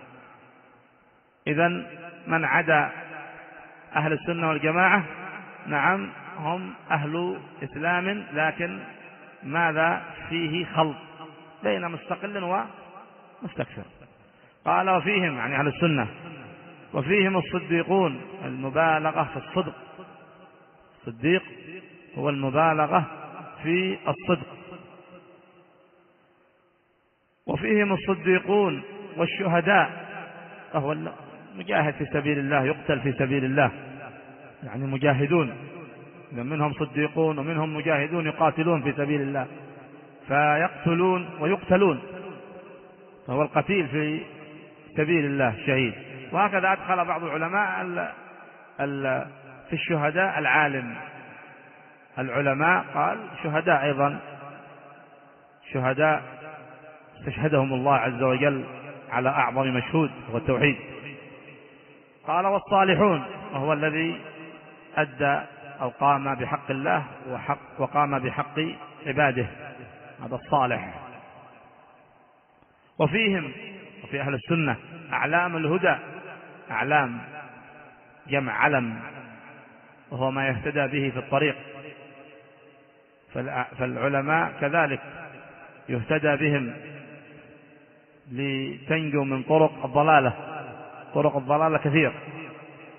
إذن من عدا أهل السنة والجماعة نعم هم أهل إسلام، لكن ماذا فيه خلط بين مستقل ومستكثر. قال: وفيهم يعني أهل السنة وفيهم الصديقون، المبالغة في الصدق. الصديق هو المبالغة في الصدق. وفيهم الصديقون والشهداء، وهو المجاهد في سبيل الله يقتل في سبيل الله، يعني مجاهدون. منهم صديقون ومنهم مجاهدون يقاتلون في سبيل الله، فيقتلون ويقتلون، فهو القتيل في سبيل الله شهيد. وهكذا أدخل بعض العلماء ال ال في الشهداء العالم. العلماء قال شهداء أيضا، شهداء استشهدهم الله عز وجل على أعظم مشهود هو التوحيد. قال: والصالحون، وهو الذي أدى أو قام بحق الله وحق وقام بحق عباده، هذا الصالح. وفيهم وفي أهل السنة أعلام الهدى، أعلام جمع علم، وهو ما يهتدى به في الطريق. فالعلماء كذلك يهتدى بهم لتنجو من طرق الضلالة. طرق الضلالة كثير،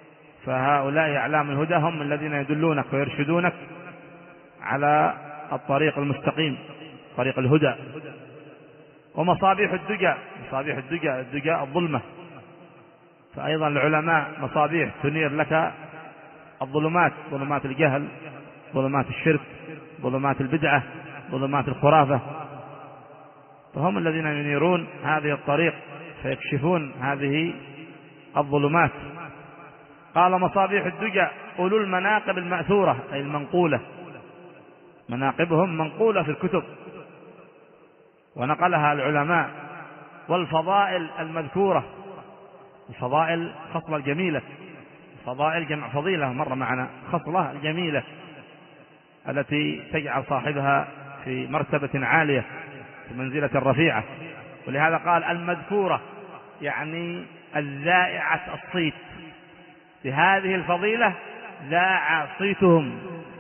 فهؤلاء أعلام الهدى هم الذين يدلونك ويرشدونك على الطريق المستقيم، طريق الهدى. ومصابيح الدجى، مصابيح الدجى الدجى الظلمة، فأيضا العلماء مصابيح تنير لك الظلمات، ظلمات الجهل، ظلمات الشرك، ظلمات البدعة، ظلمات الخرافة، فهم الذين ينيرون هذه الطريق فيكشفون هذه الظلمات. قال مصابيح الدجى أولو المناقب المأثورة أي المنقولة، مناقبهم منقولة في الكتب ونقلها العلماء. والفضائل المذكورة، الفضائل خصلة الجميلة، الفضائل جمع فضيلة مر معنا، خصلة الجميلة التي تجعل صاحبها في مرتبة عالية في منزلة رفيعة. ولهذا قال المذكورة يعني الذائعة الصيت، بهذه الفضيلة ذاع صيتهم،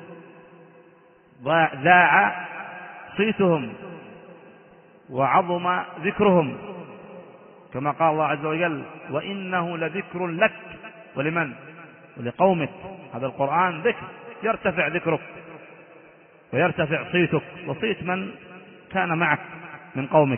ذاع صيتهم وعظم ذكرهم، كما قال الله عز وجل وإنه لذكر لك ولمن؟ ولقومك. هذا القرآن ذكر، يرتفع ذكرك ويرتفع صيتك وصيت من كان معك من قومك.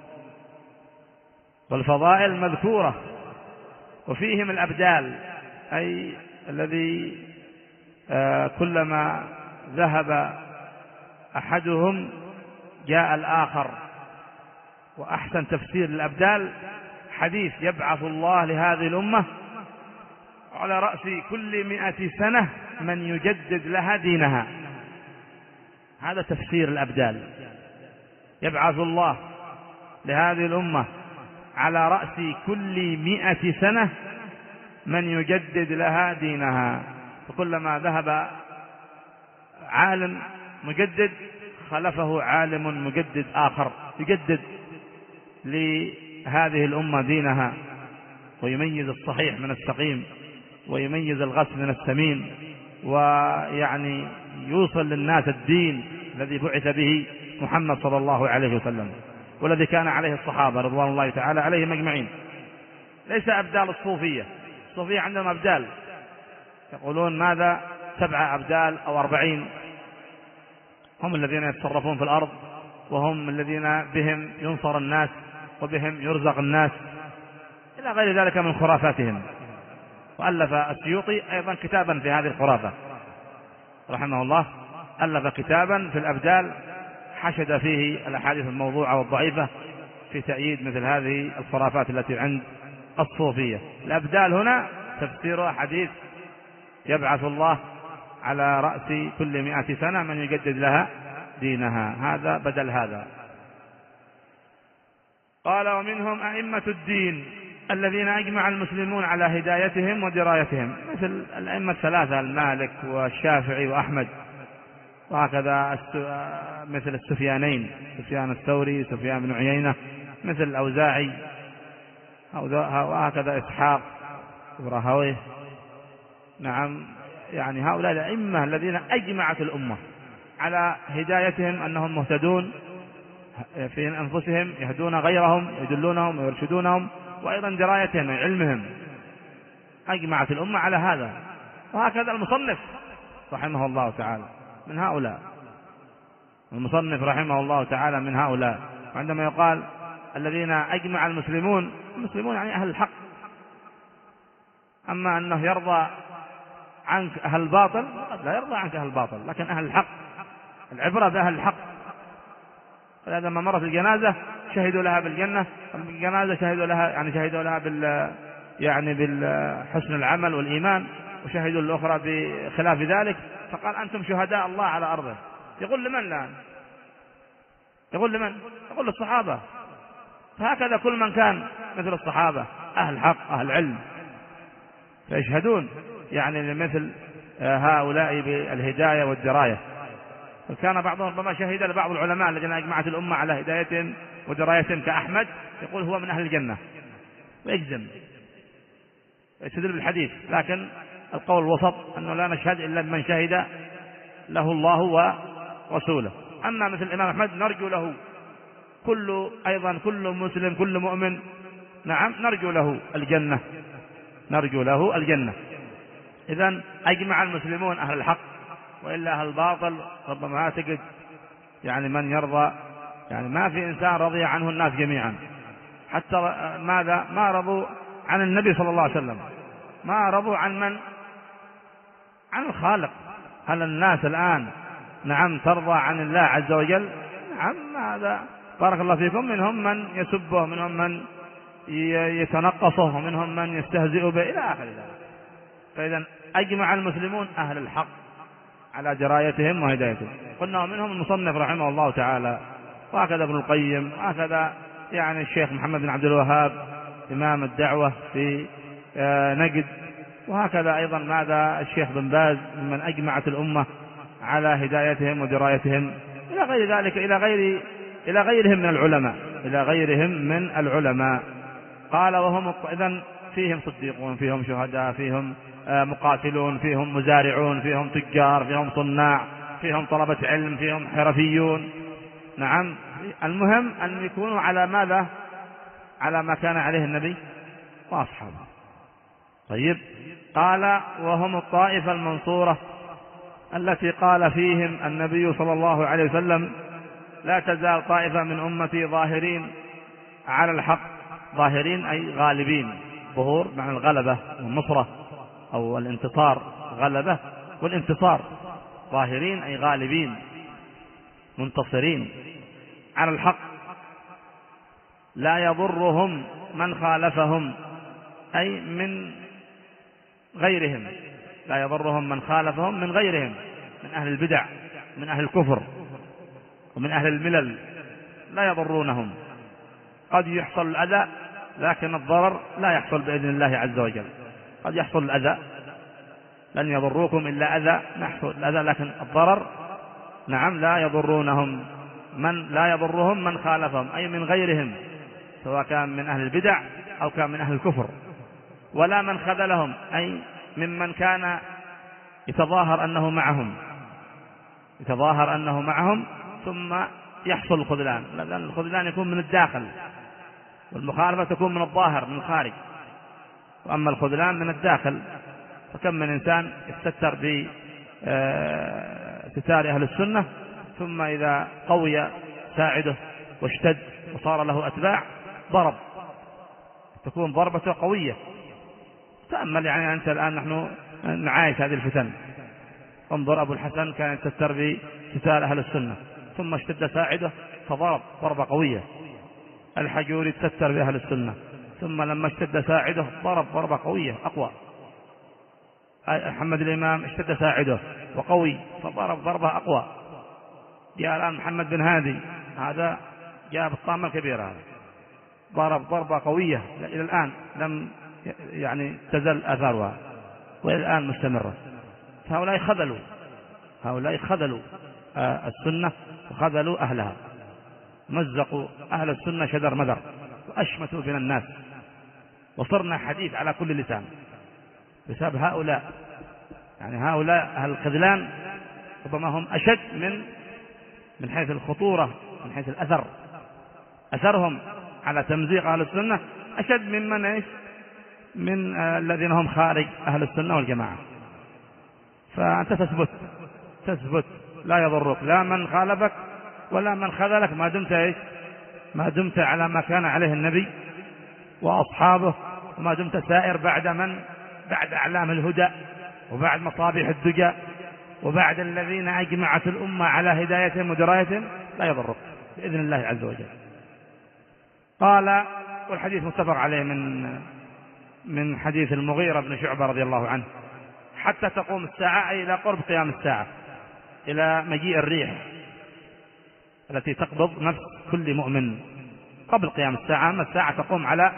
والفضائل مذكورة. وفيهم الأبدال أي الذي آه كلما ذهب أحدهم جاء الآخر. وأحسن تفسير للأبدال حديث يبعث الله لهذه الأمة على رأس كل مئة سنة من يجدد لها دينها. هذا تفسير الأبدال، يبعث الله لهذه الأمة على رأس كل مئة سنة من يجدد لها دينها. فكلما ذهب عالم مجدد خلفه عالم مجدد آخر يجدد لهذه الأمة دينها، ويميز الصحيح من السقيم، ويميز الغث من السمين، ويعني يوصل للناس الدين الذي بعث به محمد صلى الله عليه وسلم، والذي كان عليه الصحابة رضوان الله تعالى عليهم أجمعين. ليس أبدال الصوفية، الصوفية عندهم أبدال يقولون ماذا سبعة أبدال أو أربعين، هم الذين يتصرفون في الأرض، وهم الذين بهم ينصر الناس وبهم يرزق الناس إلى غير ذلك من خرافاتهم. وألف السيوطي أيضا كتابا في هذه الخرافة رحمه الله، ألف كتابا في الأبدال حشد فيه الأحاديث الموضوعة والضعيفة في تأييد مثل هذه الخرافات التي عند الصوفية. الأبدال هنا تفسيرها حديث يبعث الله على رأس كل مئة سنة من يجدد لها دينها، هذا بدل هذا. قال ومنهم أئمة الدين الذين أجمع المسلمون على هدايتهم ودرايتهم، مثل الأئمة الثلاثة المالك والشافعي وأحمد، وهكذا مثل السفيانين، سفيان الثوري، سفيان بن عيينة، مثل الأوزاعي، وهكذا إسحاق وراهويه. نعم، يعني هؤلاء الأئمة الذين أجمعت الأمة على هدايتهم أنهم مهتدون في أنفسهم، يهدون غيرهم، يدلونهم ويرشدونهم، وأيضا درايتهم علمهم، أجمعت الأمة على هذا. وهكذا المصنف رحمه الله تعالى من هؤلاء، المصنف رحمه الله تعالى من هؤلاء. وعندما يقال الذين أجمع المسلمون، المسلمون يعني أهل الحق. أما أنه يرضى عنك أهل الباطل، لا يرضى عنك أهل الباطل، لكن أهل الحق، العبرة بأهل الحق. فلذا ما مرت الجنازة شهدوا لها بالجنة، الجنازة شهدوا لها يعني شهدوا لها بال يعني بالحسن العمل والإيمان، وشهدوا الأخرى بخلاف ذلك. فقال أنتم شهداء الله على أرضه. يقول لمن الآن؟ يقول لمن؟ يقول للصحابة. فهكذا كل من كان مثل الصحابة أهل حق أهل علم فيشهدون يعني لمثل هؤلاء بالهداية والدراية. وكان بعضهم ربما شهد لبعض العلماء الذين أجمعت الأمة على هدايتهم ودرايتهم كأحمد، يقول هو من أهل الجنة ويجزم يستدل بالحديث. لكن القول الوسط أنه لا نشهد إلا من شهد له الله ورسوله. أما مثل الإمام أحمد نرجو له كل أيضا كل مسلم كل مؤمن، نعم نرجو له الجنة، نرجو له الجنة. إذن أجمع المسلمون أهل الحق، وإلا أهل الباطل ربما تجد يعني من يرضى، يعني ما في إنسان رضي عنه الناس جميعا، حتى ماذا ما رضوا عن النبي صلى الله عليه وسلم، ما رضوا عن من؟ عن الخالق. هل الناس الآن نعم ترضى عن الله عز وجل؟ نعم، هذا بارك الله فيكم منهم من يسبه، منهم من يتنقصه، منهم من يستهزئ به إلى آخر ذلك. فإذا أجمع المسلمون أهل الحق على درايتهم وهدايتهم. قلنا منهم المصنف رحمه الله تعالى، وهكذا ابن القيم، وهكذا يعني الشيخ محمد بن عبد الوهاب إمام الدعوة في نجد، وهكذا أيضا ماذا الشيخ بن باز ممن أجمعت الأمة على هدايتهم ودرايتهم، إلى غير ذلك، إلى غير إلى غيرهم من العلماء إلى غيرهم من العلماء. قال وهم إذن فيهم صديقون، فيهم شهداء، فيهم مقاتلون، فيهم مزارعون، فيهم تجار، فيهم صناع، فيهم طلبة علم، فيهم حرفيون. نعم، المهم أن يكونوا على ماذا؟ على ما كان عليه النبي وأصحابه. طيب، قال وهم الطائفة المنصورة التي قال فيهم النبي صلى الله عليه وسلم لا تزال طائفة من أمتي ظاهرين على الحق. ظاهرين أي غالبين، ظهور معنى الغلبة والنصرة أو الانتصار، غلبة والانتصار. ظاهرين أي غالبين منتصرين على الحق، لا يضرهم من خالفهم أي من غيرهم، لا يضرهم من خالفهم من غيرهم، من أهل البدع، من أهل الكفر، ومن أهل الملل، لا يضرونهم. قد يحصل الأذى لكن الضرر لا يحصل بإذن الله عز وجل. قد يحصل الأذى، لن يضروكم إلا أذى، نحصل الأذى لكن الضرر نعم لا يضرونهم. من لا يضرهم من خالفهم أي من غيرهم، سواء كان من أهل البدع أو كان من أهل الكفر. ولا من خذلهم أي ممن كان يتظاهر أنه معهم، يتظاهر أنه معهم ثم يحصل الخذلان، لأن الخذلان يكون من الداخل، والمخالفة تكون من الظاهر من الخارج، وأما الخذلان من الداخل. فكم من إنسان يستتر بستار أهل السنة، ثم إذا قوي ساعده واشتد وصار له أتباع ضرب، تكون ضربته قوية. تأمل يعني أنت الآن نحن نعايش هذه الفتن. انظر أبو الحسن كان يستتر بستار أهل السنة، ثم اشتد ساعده فضرب ضربة قوية. الحجوري يستتر بأهل السنة، ثم لما اشتد ساعده ضرب ضربة قوية أقوى. محمد الإمام اشتد ساعده وقوي فضرب ضربة أقوى. جاء الآن محمد بن هادي، هذا جاء بالطامة الكبيرة، هذا ضرب ضربة قوية إلى الآن لم يعني تزل آثارها، وإلى الآن مستمرة. فهؤلاء خذلوا، هؤلاء خذلوا السنة وخذلوا أهلها، مزقوا أهل السنة شدر مدر، وأشمتوا بين الناس، وصرنا حديث على كل لسان بسبب هؤلاء. يعني هؤلاء أهل الخذلان ربما هم أشد من من حيث الخطورة، من حيث الأثر، أثرهم على تمزيق أهل السنة أشد ممن إيش من آه الذين هم خارج أهل السنة والجماعة. فأنت تثبت تثبت لا يضرك لا من خالفك ولا من خذلك، ما دمت إيش ما دمت على ما كان عليه النبي وأصحابه، وما دمت سائر بعد من بعد أعلام الهدى، وبعد مصابيح الدجى، وبعد الذين أجمعت الأمة على هدايتهم ودرايتهم، لا يضرك بإذن الله عز وجل. قال والحديث متفق عليه من من حديث المغيرة بن شعبة رضي الله عنه: حتى تقوم الساعة، أي إلى قرب قيام الساعة، إلى مجيء الريح التي تقبض نفس كل مؤمن قبل قيام الساعة. أما الساعة تقوم على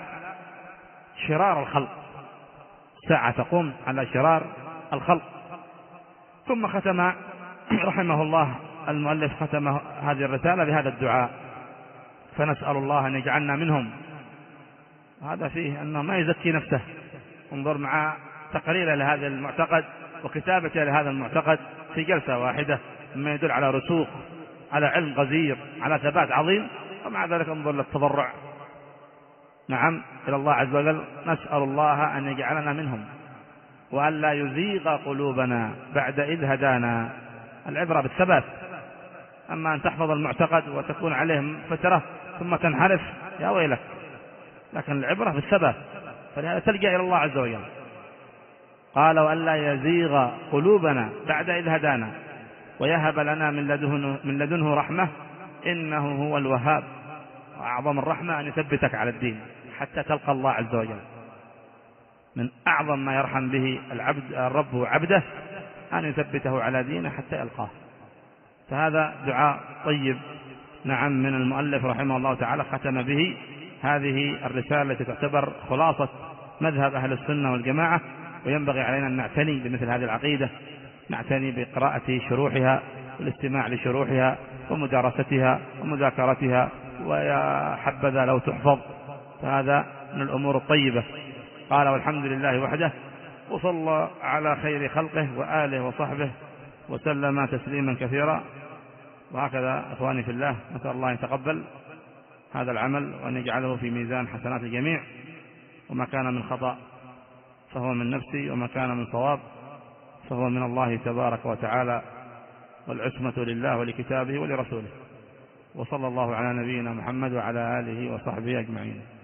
شرار الخلق، الساعة تقوم على شرار الخلق. ثم ختم رحمه الله المؤلف ختم هذه الرسالة بهذا الدعاء: فنسأل الله أن يجعلنا منهم. هذا فيه أنه ما يزكي نفسه. انظر مع تقريره لهذا المعتقد وكتابته لهذا المعتقد في جلسة واحدة، مما يدل على رسوخ، على علم غزير، على ثبات عظيم. ومع ذلك انظر للتضرع نعم إلى الله عز وجل: نسأل الله أن يجعلنا منهم. وألا يزيغ قلوبنا بعد إذ هدانا. العبرة بالثبات، أما أن تحفظ المعتقد وتكون عليه فترة ثم تنحرف يا ويلك، لكن العبرة بالثبات، فلهذا تلجأ إلى الله عز وجل. قال وألا يزيغ قلوبنا بعد إذ هدانا ويهب لنا من لدنه, من لدنه رحمة إنه هو الوهاب. وأعظم الرحمة أن يثبتك على الدين حتى تلقى الله عز وجل. من أعظم ما يرحم به العبد الرب عبده أن يثبته على دينه حتى يلقاه. فهذا دعاء طيب نعم من المؤلف رحمه الله تعالى، ختم به هذه الرسالة التي تعتبر خلاصة مذهب أهل السنة والجماعة. وينبغي علينا أن نعتني بمثل هذه العقيدة، نعتني بقراءة شروحها والاستماع لشروحها ومدارستها ومذاكرتها، ويا حبذا لو تحفظ، فهذا من الأمور الطيبة. قال والحمد لله وحده، وصلى على خير خلقه وآله وصحبه وسلم تسليما كثيرا. وهكذا إخواني في الله، نسأل الله أن يتقبل هذا العمل وأن يجعله في ميزان حسنات الجميع، وما كان من خطأ فهو من نفسي، وما كان من صواب فهو من الله تبارك وتعالى، والعصمة لله ولكتابه ولرسوله. وصلى الله على نبينا محمد وعلى آله وصحبه أجمعين.